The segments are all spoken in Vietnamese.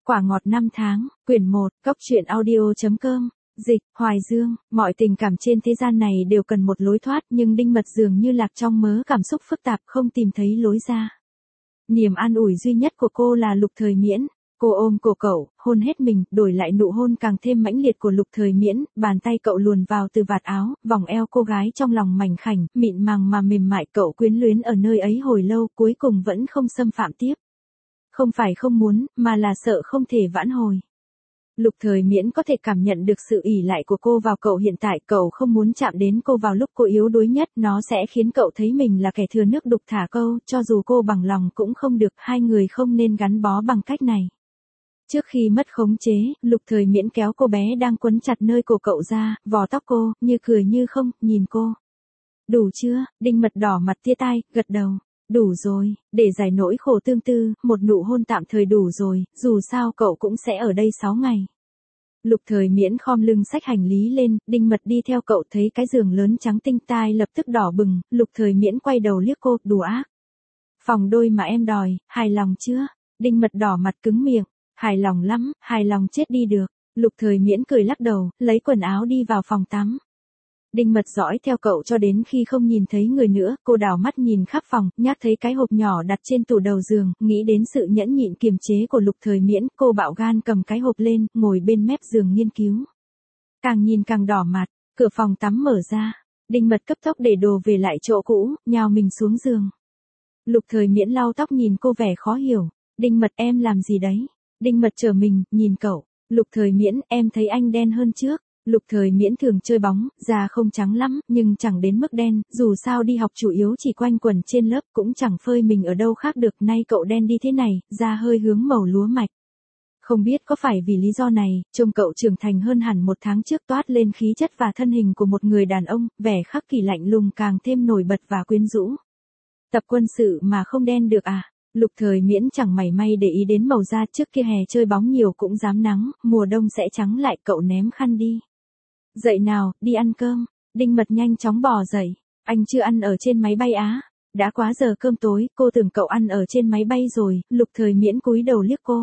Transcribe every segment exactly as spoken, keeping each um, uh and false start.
Quả ngọt năm tháng, quyển một, cốc truyện audio chấm com. Dịch, Hoài Dương, mọi tình cảm trên thế gian này đều cần một lối thoát, nhưng Đinh Mật dường như lạc trong mớ cảm xúc phức tạp không tìm thấy lối ra. Niềm an ủi duy nhất của cô là Lục Thời Miễn. Cô ôm cổ cậu, hôn hết mình, đổi lại nụ hôn càng thêm mãnh liệt của Lục Thời Miễn, bàn tay cậu luồn vào từ vạt áo, vòng eo cô gái trong lòng mảnh khảnh, mịn màng mà mềm mại, cậu quyến luyến ở nơi ấy hồi lâu, cuối cùng vẫn không xâm phạm tiếp. Không phải không muốn, mà là sợ không thể vãn hồi. Lục Thời Miễn có thể cảm nhận được sự ỷ lại của cô vào cậu hiện tại, cậu không muốn chạm đến cô vào lúc cô yếu đuối nhất, nó sẽ khiến cậu thấy mình là kẻ thừa nước đục thả câu, cho dù cô bằng lòng cũng không được, hai người không nên gắn bó bằng cách này. Trước khi mất khống chế, Lục Thời Miễn kéo cô bé đang quấn chặt nơi cổ cậu ra, vò tóc cô, như cười như không, nhìn cô. Đủ chưa? Đinh Mật đỏ mặt tia tai, gật đầu. Đủ rồi, để giải nỗi khổ tương tư, một nụ hôn tạm thời đủ rồi, dù sao cậu cũng sẽ ở đây sáu ngày. Lục Thời Miễn khom lưng xách hành lý lên, Đinh Mật đi theo cậu, thấy cái giường lớn trắng tinh, tai lập tức đỏ bừng, Lục Thời Miễn quay đầu liếc cô, đùa ác. Phòng đôi mà em đòi, hài lòng chưa? Đinh Mật đỏ mặt cứng miệng, hài lòng lắm, hài lòng chết đi được. Lục Thời Miễn cười lắc đầu, lấy quần áo đi vào phòng tắm. Đinh Mật dõi theo cậu cho đến khi không nhìn thấy người nữa, cô đảo mắt nhìn khắp phòng, nhát thấy cái hộp nhỏ đặt trên tủ đầu giường, nghĩ đến sự nhẫn nhịn kiềm chế của Lục Thời Miễn, cô bạo gan cầm cái hộp lên, ngồi bên mép giường nghiên cứu. Càng nhìn càng đỏ mặt, cửa phòng tắm mở ra, Đinh Mật cấp tốc để đồ về lại chỗ cũ, nhào mình xuống giường. Lục Thời Miễn lau tóc nhìn cô vẻ khó hiểu, Đinh Mật em làm gì đấy? Đinh Mật trở mình, nhìn cậu, Lục Thời Miễn em thấy anh đen hơn trước. Lục Thời Miễn thường chơi bóng, da không trắng lắm, nhưng chẳng đến mức đen, dù sao đi học chủ yếu chỉ quanh quẩn trên lớp, cũng chẳng phơi mình ở đâu khác được, nay cậu đen đi thế này, da hơi hướng màu lúa mạch. Không biết có phải vì lý do này, trông cậu trưởng thành hơn hẳn một tháng trước, toát lên khí chất và thân hình của một người đàn ông, vẻ khắc kỷ lạnh lùng càng thêm nổi bật và quyến rũ. Tập quân sự mà không đen được à? Lục Thời Miễn chẳng mảy may để ý đến màu da, trước kia hè chơi bóng nhiều cũng dám nắng, mùa đông sẽ trắng lại, cậu ném khăn đi. Dậy nào, đi ăn cơm. Đinh Mật nhanh chóng bò dậy. Anh chưa ăn ở trên máy bay á? Đã quá giờ cơm tối, cô tưởng cậu ăn ở trên máy bay rồi. Lục Thời Miễn cúi đầu liếc cô.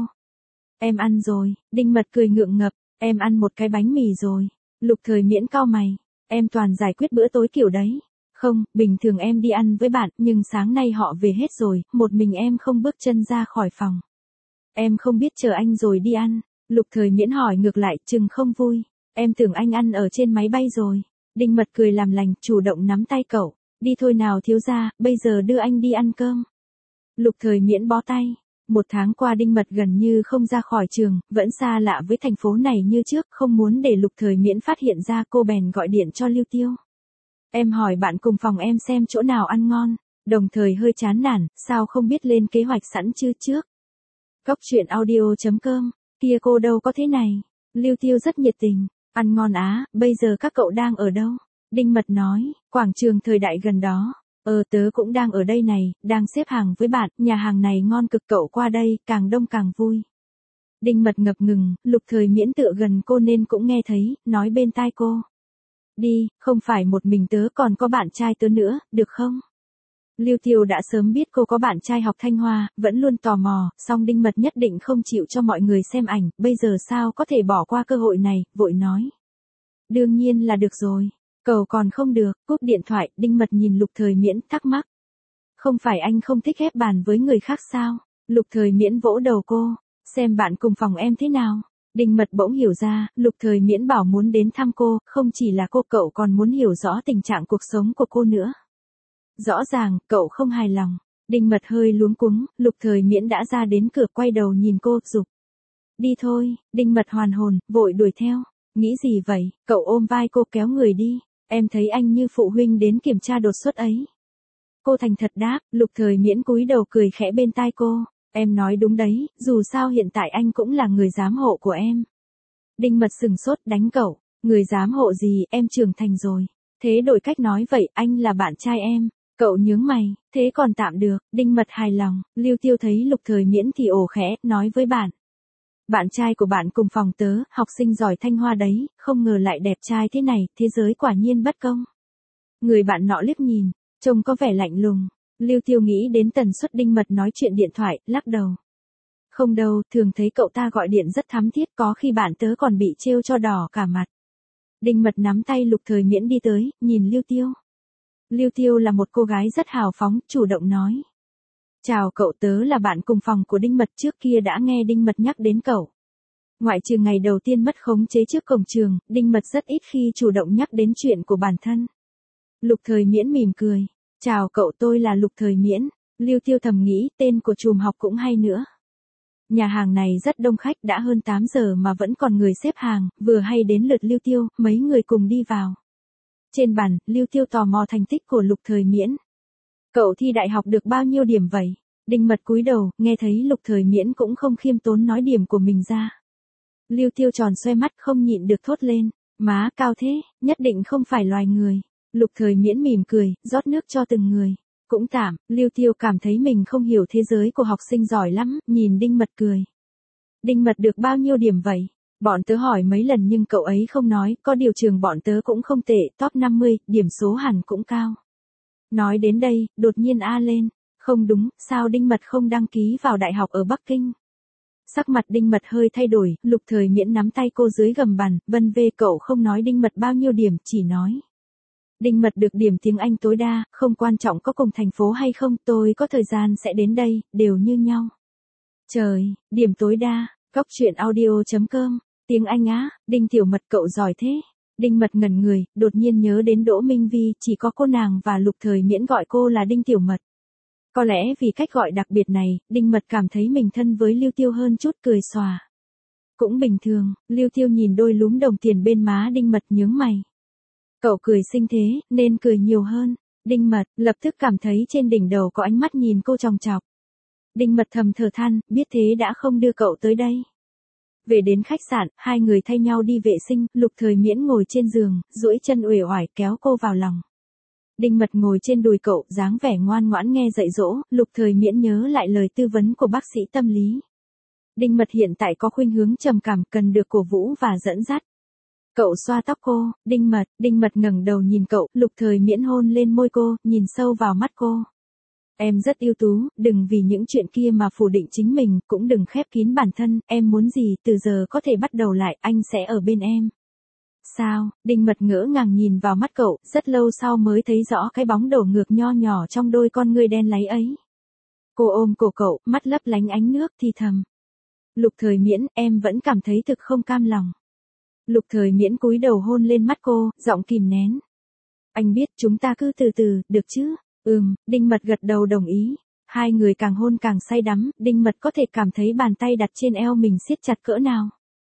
Em ăn rồi. Đinh Mật cười ngượng ngập. Em ăn một cái bánh mì rồi. Lục Thời Miễn cau mày. Em toàn giải quyết bữa tối kiểu đấy. Không, bình thường em đi ăn với bạn, nhưng sáng nay họ về hết rồi, một mình em không bước chân ra khỏi phòng. Em không biết chờ anh rồi đi ăn. Lục Thời Miễn hỏi ngược lại, chừng không vui. Em tưởng anh ăn ở trên máy bay rồi. Đinh Mật cười làm lành, chủ động nắm tay cậu. Đi thôi nào thiếu gia, bây giờ đưa anh đi ăn cơm. Lục Thời Miễn bó tay. Một tháng qua Đinh Mật gần như không ra khỏi trường, vẫn xa lạ với thành phố này như trước, không muốn để Lục Thời Miễn phát hiện ra, cô bèn gọi điện cho Lưu Tiêu. Em hỏi bạn cùng phòng em xem chỗ nào ăn ngon, đồng thời hơi chán nản, sao không biết lên kế hoạch sẵn chưa trước. Cốc truyện audio chấm com, kia cô đâu có thế này. Lưu Tiêu rất nhiệt tình. Ăn ngon á, bây giờ các cậu đang ở đâu? Đinh Mật nói, quảng trường thời đại gần đó. Ờ tớ cũng đang ở đây này, đang xếp hàng với bạn, nhà hàng này ngon cực, cậu qua đây, càng đông càng vui. Đinh Mật ngập ngừng, Lục Thời Miễn tựa gần cô nên cũng nghe thấy, nói bên tai cô. Đi, không phải một mình tớ còn có bạn trai tớ nữa, được không? Lưu Tiêu đã sớm biết cô có bạn trai học Thanh Hoa, vẫn luôn tò mò, song Đinh Mật nhất định không chịu cho mọi người xem ảnh, bây giờ sao có thể bỏ qua cơ hội này, vội nói. Đương nhiên là được rồi, cầu còn không được, cúp điện thoại, Đinh Mật nhìn Lục Thời Miễn, thắc mắc. Không phải anh không thích ghép bàn với người khác sao? Lục Thời Miễn vỗ đầu cô, xem bạn cùng phòng em thế nào. Đinh Mật bỗng hiểu ra, Lục Thời Miễn bảo muốn đến thăm cô, không chỉ là cô, cậu còn muốn hiểu rõ tình trạng cuộc sống của cô nữa. Rõ ràng, cậu không hài lòng. Đinh Mật hơi luống cuống, Lục Thời Miễn đã ra đến cửa, quay đầu nhìn cô, giục. Đi thôi. Đinh Mật hoàn hồn, vội đuổi theo. Nghĩ gì vậy? Cậu ôm vai cô kéo người đi. Em thấy anh như phụ huynh đến kiểm tra đột xuất ấy. Cô thành thật đáp, Lục Thời Miễn cúi đầu cười khẽ bên tai cô. Em nói đúng đấy, dù sao hiện tại anh cũng là người giám hộ của em. Đinh Mật sừng sốt, đánh cậu. Người giám hộ gì, em trưởng thành rồi. Thế đổi cách nói vậy, anh là bạn trai em. Cậu nhướng mày, thế còn tạm được. Đinh Mật hài lòng. Lưu Tiêu thấy Lục Thời Miễn thì ồ khẽ, nói với bạn. Bạn trai của bạn cùng phòng tớ, học sinh giỏi Thanh Hoa đấy, không ngờ lại đẹp trai thế này, thế giới quả nhiên bất công. Người bạn nọ liếc nhìn, trông có vẻ lạnh lùng. Lưu Tiêu nghĩ đến tần suất Đinh Mật nói chuyện điện thoại, lắc đầu. Không đâu, thường thấy cậu ta gọi điện rất thắm thiết, có khi bạn tớ còn bị trêu cho đỏ cả mặt. Đinh Mật nắm tay Lục Thời Miễn đi tới, nhìn Lưu Tiêu. Lưu Tiêu là một cô gái rất hào phóng, chủ động nói. Chào cậu, tớ là bạn cùng phòng của Đinh Mật, trước kia đã nghe Đinh Mật nhắc đến cậu. Ngoại trừ ngày đầu tiên mất khống chế trước cổng trường, Đinh Mật rất ít khi chủ động nhắc đến chuyện của bản thân. Lục Thời Miễn mỉm cười. Chào cậu, tôi là Lục Thời Miễn. Lưu Tiêu thầm nghĩ, tên của trùm học cũng hay nữa. Nhà hàng này rất đông khách, đã hơn tám giờ mà vẫn còn người xếp hàng, vừa hay đến lượt Lưu Tiêu, mấy người cùng đi vào. Trên bàn, Lưu Tiêu tò mò thành tích của Lục Thời Miễn. Cậu thi đại học được bao nhiêu điểm vậy? Đinh Mật cúi đầu, nghe thấy Lục Thời Miễn cũng không khiêm tốn nói điểm của mình ra. Lưu Tiêu tròn xoe mắt không nhịn được thốt lên. Má cao thế, nhất định không phải loài người. Lục Thời Miễn mỉm cười, rót nước cho từng người. Cũng tạm, Lưu Tiêu cảm thấy mình không hiểu thế giới của học sinh giỏi lắm, nhìn Đinh Mật cười. Đinh Mật được bao nhiêu điểm vậy? Bọn tớ hỏi mấy lần nhưng cậu ấy không nói, có điều trường bọn tớ cũng không tệ, top năm mươi, điểm số hẳn cũng cao. Nói đến đây, đột nhiên a lên. Không đúng, sao Đinh Mật không đăng ký vào đại học ở Bắc Kinh? Sắc mặt Đinh Mật hơi thay đổi, Lục Thời Miễn nắm tay cô dưới gầm bàn, vân vê cậu không nói Đinh Mật bao nhiêu điểm, chỉ nói. Đinh Mật được điểm tiếng Anh tối đa, không quan trọng có cùng thành phố hay không, tôi có thời gian sẽ đến đây, đều như nhau. Trời, điểm tối đa, Góc Chuyện Audio chấm com, tiếng Anh á, Đinh Tiểu Mật cậu giỏi thế. Đinh Mật ngẩn người, đột nhiên nhớ đến Đỗ Minh Vi, chỉ có cô nàng và Lục Thời Miễn gọi cô là Đinh Tiểu Mật. Có lẽ vì cách gọi đặc biệt này, Đinh Mật cảm thấy mình thân với Lưu Tiêu hơn chút, cười xòa. Cũng bình thường, Lưu Tiêu nhìn đôi lúm đồng tiền bên má Đinh Mật nhướng mày. Cậu cười xinh thế, nên cười nhiều hơn. Đinh Mật lập tức cảm thấy trên đỉnh đầu có ánh mắt nhìn cô chòng chọc. Đinh Mật thầm thở than, biết thế đã không đưa cậu tới đây. Về đến khách sạn, hai người thay nhau đi vệ sinh, Lục Thời Miễn ngồi trên giường, duỗi chân uể oải kéo cô vào lòng. Đinh Mật ngồi trên đùi cậu, dáng vẻ ngoan ngoãn nghe dạy dỗ, Lục Thời Miễn nhớ lại lời tư vấn của bác sĩ tâm lý. Đinh Mật hiện tại có khuynh hướng trầm cảm, cần được cổ vũ và dẫn dắt. Cậu xoa tóc cô, Đinh Mật, Đinh Mật ngẩng đầu nhìn cậu, Lục Thời Miễn hôn lên môi cô, nhìn sâu vào mắt cô. Em rất ưu tú, đừng vì những chuyện kia mà phủ định chính mình, cũng đừng khép kín bản thân, em muốn gì, từ giờ có thể bắt đầu lại, anh sẽ ở bên em. Sao? Đinh Mật ngỡ ngàng nhìn vào mắt cậu, rất lâu sau mới thấy rõ cái bóng đổ ngược nho nhỏ trong đôi con ngươi đen láy ấy. Cô ôm cổ cậu, mắt lấp lánh ánh nước, thì thầm. Lục Thời Miễn, em vẫn cảm thấy thực không cam lòng. Lục Thời Miễn cúi đầu hôn lên mắt cô, giọng kìm nén. Anh biết, chúng ta cứ từ từ, được chứ? Ừm, Đinh Mật gật đầu đồng ý. Hai người càng hôn càng say đắm, Đinh Mật có thể cảm thấy bàn tay đặt trên eo mình siết chặt cỡ nào.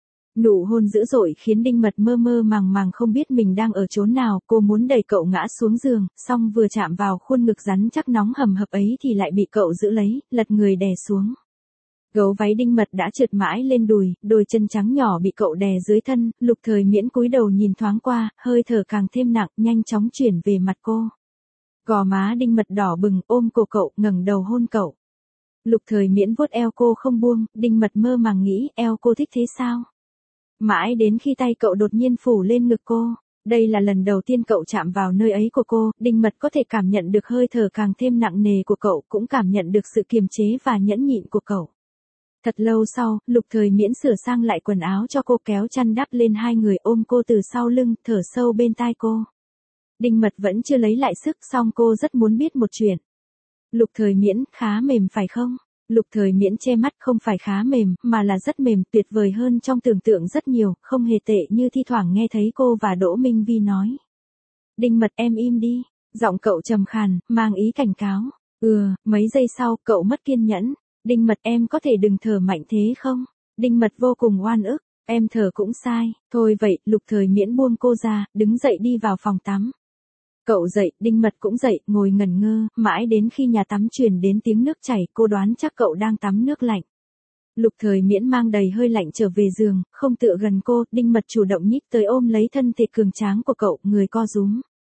Nụ hôn dữ dội khiến Đinh Mật mơ mơ màng màng không biết mình đang ở chốn nào, cô muốn đẩy cậu ngã xuống giường, song vừa chạm vào khuôn ngực rắn chắc nóng hầm hập ấy thì lại bị cậu giữ lấy, lật người đè xuống. Gấu váy Đinh Mật đã trượt mãi lên đùi, đôi chân trắng nhỏ bị cậu đè dưới thân, Lục Thời Miễn cúi đầu nhìn thoáng qua, hơi thở càng thêm nặng, nhanh chóng chuyển về mặt cô. Gò má Đinh Mật đỏ bừng, ôm cổ cậu, ngẩng đầu hôn cậu. Lục Thời Miễn vuốt eo cô không buông, Đinh Mật mơ màng nghĩ, eo cô thích thế sao? Mãi đến khi tay cậu đột nhiên phủ lên ngực cô. Đây là lần đầu tiên cậu chạm vào nơi ấy của cô, Đinh Mật có thể cảm nhận được hơi thở càng thêm nặng nề của cậu, cũng cảm nhận được sự kiềm chế và nhẫn nhịn của cậu. Thật lâu sau, Lục Thời Miễn sửa sang lại quần áo cho cô, kéo chăn đắp lên hai người, ôm cô từ sau lưng, thở sâu bên tai cô. Đinh Mật vẫn chưa lấy lại sức, song cô rất muốn biết một chuyện. Lục Thời Miễn, khá mềm phải không? Lục Thời Miễn che mắt, không phải khá mềm, mà là rất mềm, tuyệt vời hơn trong tưởng tượng rất nhiều, không hề tệ như thi thoảng nghe thấy cô và Đỗ Minh Vi nói. Đinh Mật, em im đi. Giọng cậu trầm khàn, mang ý cảnh cáo. Ừ, mấy giây sau, cậu mất kiên nhẫn. Đinh Mật, em có thể đừng thở mạnh thế không? Đinh Mật vô cùng oan ức. Em thở cũng sai. Thôi vậy, Lục Thời Miễn buông cô ra, đứng dậy đi vào phòng tắm. Cậu dậy, Đinh Mật cũng dậy, ngồi ngẩn ngơ, mãi đến khi nhà tắm truyền đến tiếng nước chảy, cô đoán chắc cậu đang tắm nước lạnh. Lục Thời Miễn mang đầy hơi lạnh trở về giường, không tựa gần cô, Đinh Mật chủ động nhích tới ôm lấy thân thể cường tráng của cậu, người co rúm.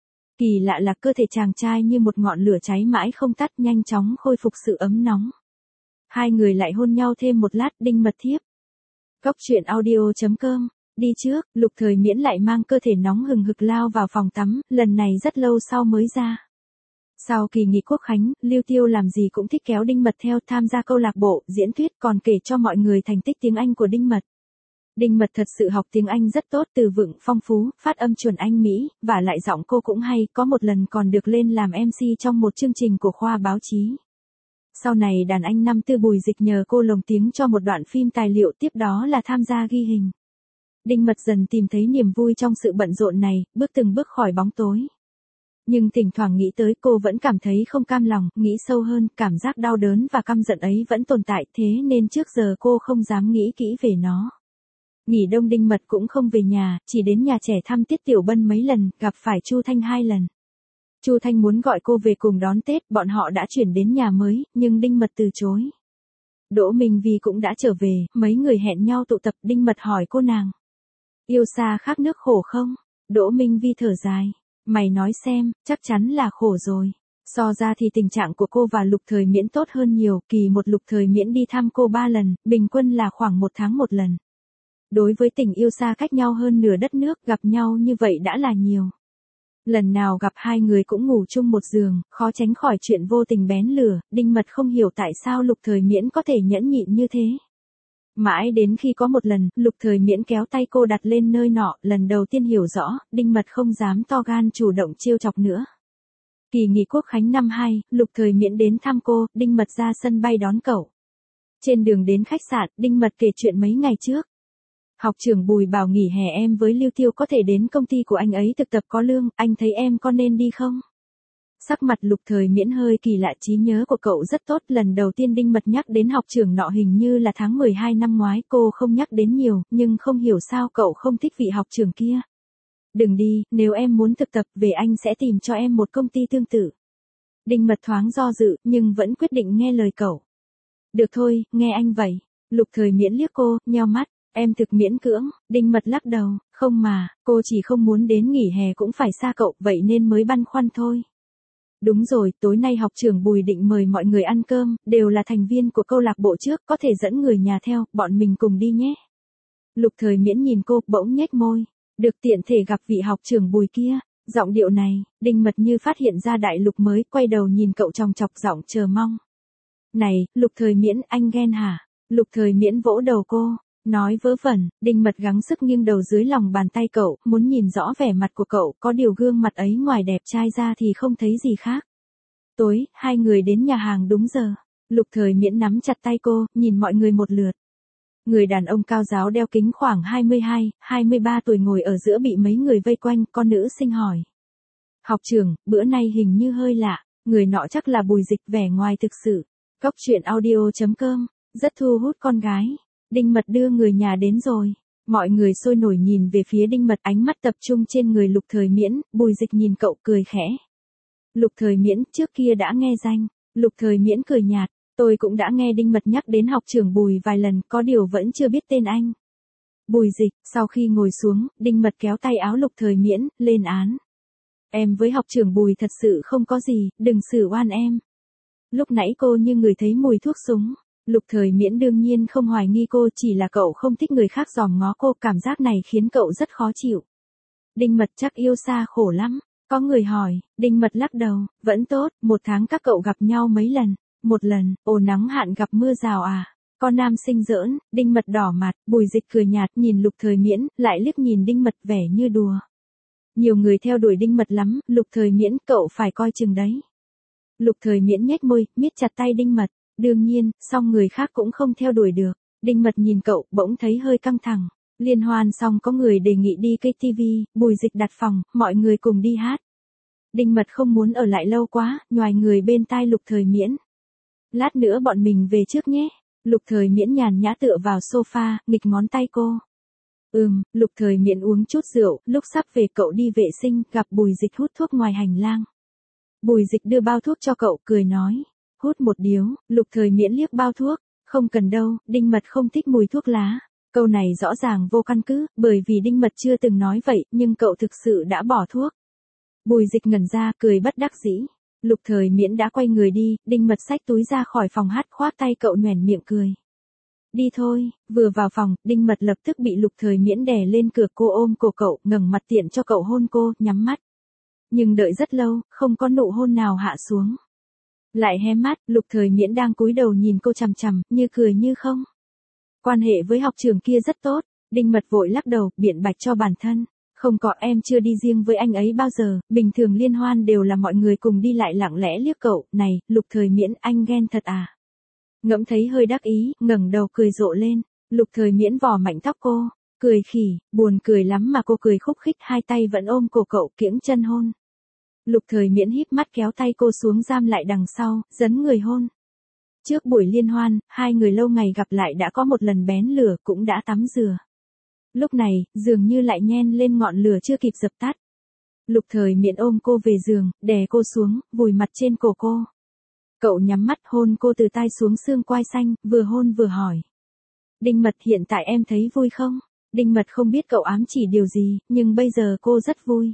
Kỳ lạ là cơ thể chàng trai như một ngọn lửa cháy mãi không tắt, nhanh chóng khôi phục sự ấm nóng. Hai người lại hôn nhau thêm một lát, Đinh Mật thiếp. Góc Chuyện Audio chấm com. Đi trước, Lục Thời Miễn lại mang cơ thể nóng hừng hực lao vào phòng tắm, lần này rất lâu sau mới ra. Sau kỳ nghỉ Quốc khánh, Lưu Tiêu làm gì cũng thích kéo Đinh Mật theo tham gia câu lạc bộ, diễn thuyết, còn kể cho mọi người thành tích tiếng Anh của Đinh Mật. Đinh Mật thật sự học tiếng Anh rất tốt, từ vựng phong phú, phát âm chuẩn Anh Mỹ, và lại giọng cô cũng hay, có một lần còn được lên làm em xê trong một chương trình của khoa báo chí. Sau này đàn anh năm tư Bùi Dịch nhờ cô lồng tiếng cho một đoạn phim tài liệu, tiếp đó là tham gia ghi hình. Đinh Mật dần tìm thấy niềm vui trong sự bận rộn này, bước từng bước khỏi bóng tối. Nhưng thỉnh thoảng nghĩ tới cô vẫn cảm thấy không cam lòng, nghĩ sâu hơn, cảm giác đau đớn và căm giận ấy vẫn tồn tại, thế nên trước giờ cô không dám nghĩ kỹ về nó. Nghỉ đông Đinh Mật cũng không về nhà, chỉ đến nhà trẻ thăm Tiết Tiểu Bân mấy lần, gặp phải Chu Thanh hai lần. Chu Thanh muốn gọi cô về cùng đón Tết, bọn họ đã chuyển đến nhà mới, nhưng Đinh Mật từ chối. Đỗ Minh Vi cũng đã trở về, mấy người hẹn nhau tụ tập, Đinh Mật hỏi cô nàng. Yêu xa khác nước khổ không? Đỗ Minh Vi thở dài. Mày nói xem, chắc chắn là khổ rồi. So ra thì tình trạng của cô và Lục Thời Miễn tốt hơn nhiều, kỳ một Lục Thời Miễn đi thăm cô ba lần, bình quân là khoảng một tháng một lần. Đối với tình yêu xa cách nhau hơn nửa đất nước, gặp nhau như vậy đã là nhiều. Lần nào gặp hai người cũng ngủ chung một giường, khó tránh khỏi chuyện vô tình bén lửa, Đinh Mật không hiểu tại sao Lục Thời Miễn có thể nhẫn nhịn như thế. Mãi đến khi có một lần, Lục Thời Miễn kéo tay cô đặt lên nơi nọ, lần đầu tiên hiểu rõ, Đinh Mật không dám to gan chủ động trêu chọc nữa. Kỳ nghỉ Quốc khánh năm hai, Lục Thời Miễn đến thăm cô, Đinh Mật ra sân bay đón cậu. Trên đường đến khách sạn, Đinh Mật kể chuyện mấy ngày trước. Học trưởng Bùi bảo nghỉ hè em với Lưu Tiêu có thể đến công ty của anh ấy thực tập có lương, anh thấy em có nên đi không? Sắc mặt Lục Thời Miễn hơi kỳ lạ, trí nhớ của cậu rất tốt, lần đầu tiên Đinh Mật nhắc đến học trưởng nọ hình như là tháng mười hai năm ngoái, cô không nhắc đến nhiều, nhưng không hiểu sao cậu không thích vị học trưởng kia. Đừng đi, nếu em muốn thực tập về anh sẽ tìm cho em một công ty tương tự. Đinh Mật thoáng do dự, nhưng vẫn quyết định nghe lời cậu. Được thôi, nghe anh vậy. Lục Thời Miễn liếc cô, nheo mắt. Em thực miễn cưỡng, Đinh Mật lắc đầu, không mà, cô chỉ không muốn đến nghỉ hè cũng phải xa cậu, vậy nên mới băn khoăn thôi. Đúng rồi, tối nay học trưởng Bùi định mời mọi người ăn cơm, đều là thành viên của câu lạc bộ trước, có thể dẫn người nhà theo, bọn mình cùng đi nhé. Lục Thời Miễn nhìn cô, bỗng nhếch môi, được tiện thể gặp vị học trưởng Bùi kia, giọng điệu này, Đinh Mật như phát hiện ra đại lục mới, quay đầu nhìn cậu chòng chọc giọng chờ mong. Này, Lục Thời Miễn, anh ghen hả? Lục Thời Miễn vỗ đầu cô. Nói vớ vẩn, Đinh Mật gắng sức nghiêng đầu dưới lòng bàn tay cậu, muốn nhìn rõ vẻ mặt của cậu, có điều gương mặt ấy ngoài đẹp trai ra thì không thấy gì khác. Tối, hai người đến nhà hàng đúng giờ. Lục Thời Miễn nắm chặt tay cô, nhìn mọi người một lượt. Người đàn ông cao ráo đeo kính khoảng hai mươi hai, hai mươi ba tuổi ngồi ở giữa bị mấy người vây quanh, con nữ sinh hỏi. Học trưởng, bữa nay hình như hơi lạ, người nọ chắc là Bùi Dịch, vẻ ngoài thực sự. Cóc truyện audio chấm com, rất thu hút con gái. Đinh Mật đưa người nhà đến rồi. Mọi người sôi nổi nhìn về phía Đinh Mật, ánh mắt tập trung trên người Lục Thời Miễn, Bùi Dịch nhìn cậu cười khẽ. Lục Thời Miễn, trước kia đã nghe danh. Lục Thời Miễn cười nhạt, tôi cũng đã nghe Đinh Mật nhắc đến học trưởng Bùi vài lần, có điều vẫn chưa biết tên anh. Bùi Dịch, sau khi ngồi xuống, Đinh Mật kéo tay áo Lục Thời Miễn, lên án. Em với học trưởng Bùi thật sự không có gì, đừng xử oan em. Lúc nãy cô như người thấy mùi thuốc súng. Lục Thời Miễn đương nhiên không hoài nghi cô, chỉ là cậu không thích người khác dòm ngó cô, cảm giác này khiến cậu rất khó chịu. Đinh Mật chắc yêu xa khổ lắm. Có người hỏi, Đinh Mật lắc đầu, vẫn tốt, một tháng các cậu gặp nhau mấy lần. Một lần, ồ nắng hạn gặp mưa rào à. Con nam sinh giỡn, Đinh Mật đỏ mặt, Bùi Dịch cười nhạt nhìn Lục Thời Miễn, lại liếc nhìn Đinh Mật vẻ như đùa. Nhiều người theo đuổi Đinh Mật lắm, Lục Thời Miễn, cậu phải coi chừng đấy. Lục Thời Miễn nhếch môi, miết chặt tay Đinh Mật. Đương nhiên, song người khác cũng không theo đuổi được. Đinh Mật nhìn cậu, bỗng thấy hơi căng thẳng. Liên hoan xong có người đề nghị đi ca tê vê, Bùi Dịch đặt phòng, mọi người cùng đi hát. Đinh Mật không muốn ở lại lâu quá, nhoài người bên tai Lục Thời Miễn. Lát nữa bọn mình về trước nhé. Lục Thời Miễn nhàn nhã tựa vào sofa, nghịch ngón tay cô. Ừm, Lục Thời Miễn uống chút rượu, lúc sắp về cậu đi vệ sinh, gặp Bùi Dịch hút thuốc ngoài hành lang. Bùi Dịch đưa bao thuốc cho cậu, cười nói. Hút một điếu, Lục Thời Miễn liếc bao thuốc. Không cần đâu, Đinh Mật không thích mùi thuốc lá. Câu này rõ ràng vô căn cứ, bởi vì Đinh Mật chưa từng nói vậy, nhưng cậu thực sự đã bỏ thuốc. Bùi Dịch ngẩn ra, cười bất đắc dĩ. Lục Thời Miễn đã quay người đi, Đinh Mật xách túi ra khỏi phòng hát, khoác tay cậu nhoẻn miệng cười. Đi thôi, vừa vào phòng, Đinh Mật lập tức bị Lục Thời Miễn đè lên cửa, cô ôm cổ cậu, ngẩng mặt tiện cho cậu hôn cô, nhắm mắt. Nhưng đợi rất lâu, không có nụ hôn nào hạ xuống. Lại hé mắt, Lục Thời Miễn đang cúi đầu nhìn cô chằm chằm, như cười như không. Quan hệ với học trường kia rất tốt, Đinh Mật vội lắc đầu, biện bạch cho bản thân. Không có, em chưa đi riêng với anh ấy bao giờ, bình thường liên hoan đều là mọi người cùng đi lại lặng lẽ liếc cậu, này, Lục Thời Miễn, anh ghen thật à? Ngẫm thấy hơi đắc ý, ngẩng đầu cười rộ lên, Lục Thời Miễn vò mạnh tóc cô, cười khỉ, buồn cười lắm mà cô cười khúc khích, hai tay vẫn ôm cổ cậu, kiễng chân hôn. Lục Thời Miễn híp mắt kéo tay cô xuống giam lại đằng sau, dấn người hôn. Trước buổi liên hoan, hai người lâu ngày gặp lại đã có một lần bén lửa, cũng đã tắm rửa. Lúc này, dường như lại nhen lên ngọn lửa chưa kịp dập tắt. Lục Thời Miễn ôm cô về giường, đè cô xuống, vùi mặt trên cổ cô. Cậu nhắm mắt hôn cô từ tai xuống xương quai xanh, vừa hôn vừa hỏi. Đinh Mật, hiện tại em thấy vui không? Đinh Mật không biết cậu ám chỉ điều gì, nhưng bây giờ cô rất vui.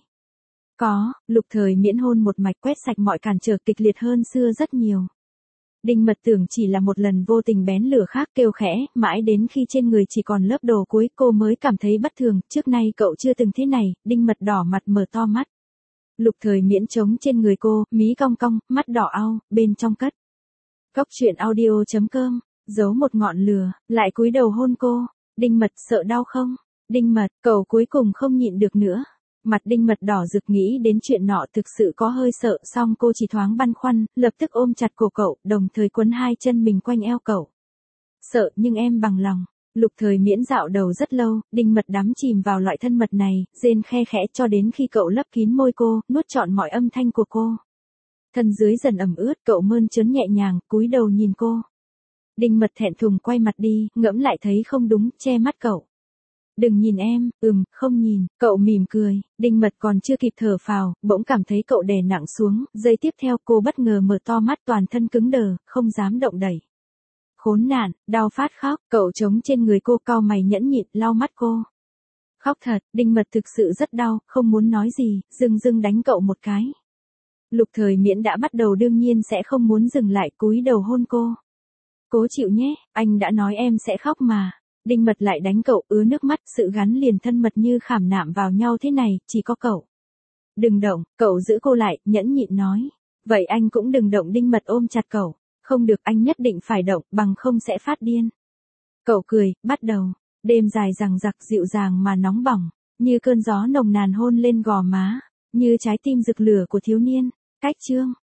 Có, Lục Thời Miễn hôn một mạch quét sạch mọi cản trở, kịch liệt hơn xưa rất nhiều. Đinh Mật tưởng chỉ là một lần vô tình bén lửa khác, kêu khẽ, mãi đến khi trên người chỉ còn lớp đồ cuối cô mới cảm thấy bất thường, trước nay cậu chưa từng thế này. Đinh Mật đỏ mặt mở to mắt. Lục Thời Miễn trống trên người cô, mí cong cong, mắt đỏ au, bên trong cất. Góc truyện audio chấm com, giấu một ngọn lửa, lại cúi đầu hôn cô. Đinh Mật, sợ đau không? Đinh Mật, cậu cuối cùng không nhịn được nữa. Mặt Đinh Mật đỏ rực, nghĩ đến chuyện nọ thực sự có hơi sợ, song cô chỉ thoáng băn khoăn, lập tức ôm chặt cổ cậu, đồng thời quấn hai chân mình quanh eo cậu. Sợ nhưng em bằng lòng. Lục Thời Miễn dạo đầu rất lâu, Đinh Mật đắm chìm vào loại thân mật này, rên khe khẽ cho đến khi cậu lấp kín môi cô, nuốt trọn mọi âm thanh của cô. Thân dưới dần ẩm ướt, cậu mơn trớn nhẹ nhàng, cúi đầu nhìn cô. Đinh Mật thẹn thùng quay mặt đi, ngẫm lại thấy không đúng, che mắt cậu. Đừng nhìn em, ừm, không nhìn, cậu mỉm cười. Đinh Mật còn chưa kịp thở phào, bỗng cảm thấy cậu đè nặng xuống, giây tiếp theo cô bất ngờ mở to mắt, toàn thân cứng đờ, không dám động đậy. Khốn nạn, đau phát khóc, cậu chống trên người cô, cau mày nhẫn nhịn, lau mắt cô. Khóc thật, Đinh Mật thực sự rất đau, không muốn nói gì, dưng dưng đánh cậu một cái. Lục Thời Miễn đã bắt đầu đương nhiên sẽ không muốn dừng lại, cúi đầu hôn cô. Cố chịu nhé, anh đã nói em sẽ khóc mà. Đinh Mật lại đánh cậu, ứa nước mắt, sự gắn liền thân mật như khảm nạm vào nhau thế này, chỉ có cậu. Đừng động, cậu giữ cô lại, nhẫn nhịn nói. Vậy anh cũng đừng động. Đinh Mật ôm chặt cậu. Không được, anh nhất định phải động, bằng không sẽ phát điên. Cậu cười, bắt đầu. Đêm dài dằng dặc, dịu dàng mà nóng bỏng, như cơn gió nồng nàn hôn lên gò má, như trái tim rực lửa của thiếu niên. Cách chương.